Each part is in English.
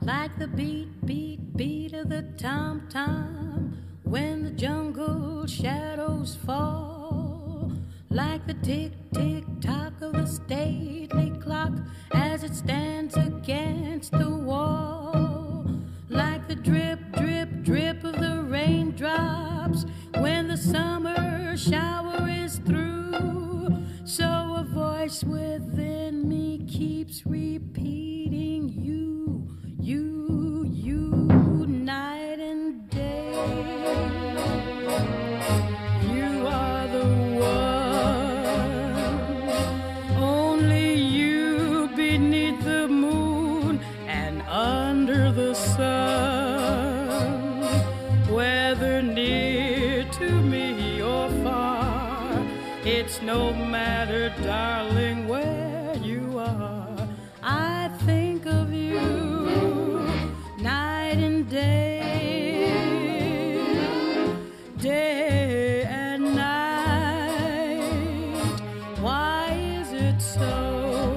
like the beat, beat, beat of the tom-tom when the jungle shadows fall, like the tick, tick, tock of the stately clock as it stands against the wall, like the drip, drip, drip of the raindrops when the summer shower is through. So a voice within me keeps repeating you, you, you, night and day. You are the one, only you beneath the moon and under the sun. Whether near to me or far, it's no matter, darling, where you are. I think of you night and day, day and night. Why is it so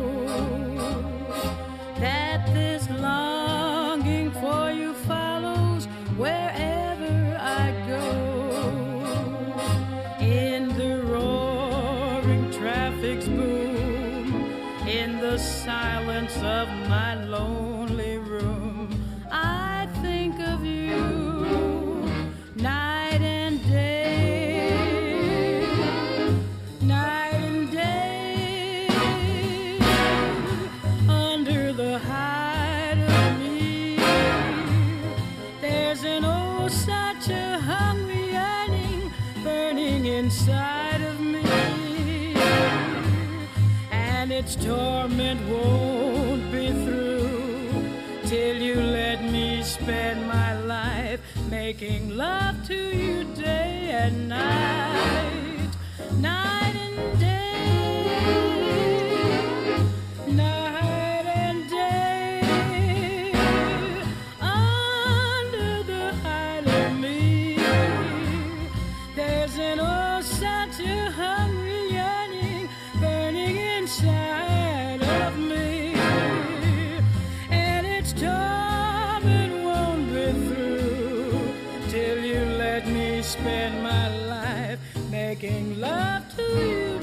that this longing for you follows wherever I go? In the roaring traffic's boom, in the silence of my lonely room, I think of you night and day, night and day. Under the hide of me, there's an oh such a hungry yearning burning inside of me, and its torment won't be through till you let me spend my life making love to you day and night, night and day, night and day. Under the hide of me, there's an oh such a hungry yearning burning inside of me, and its torment won't be through till you let me spend my life making love to you.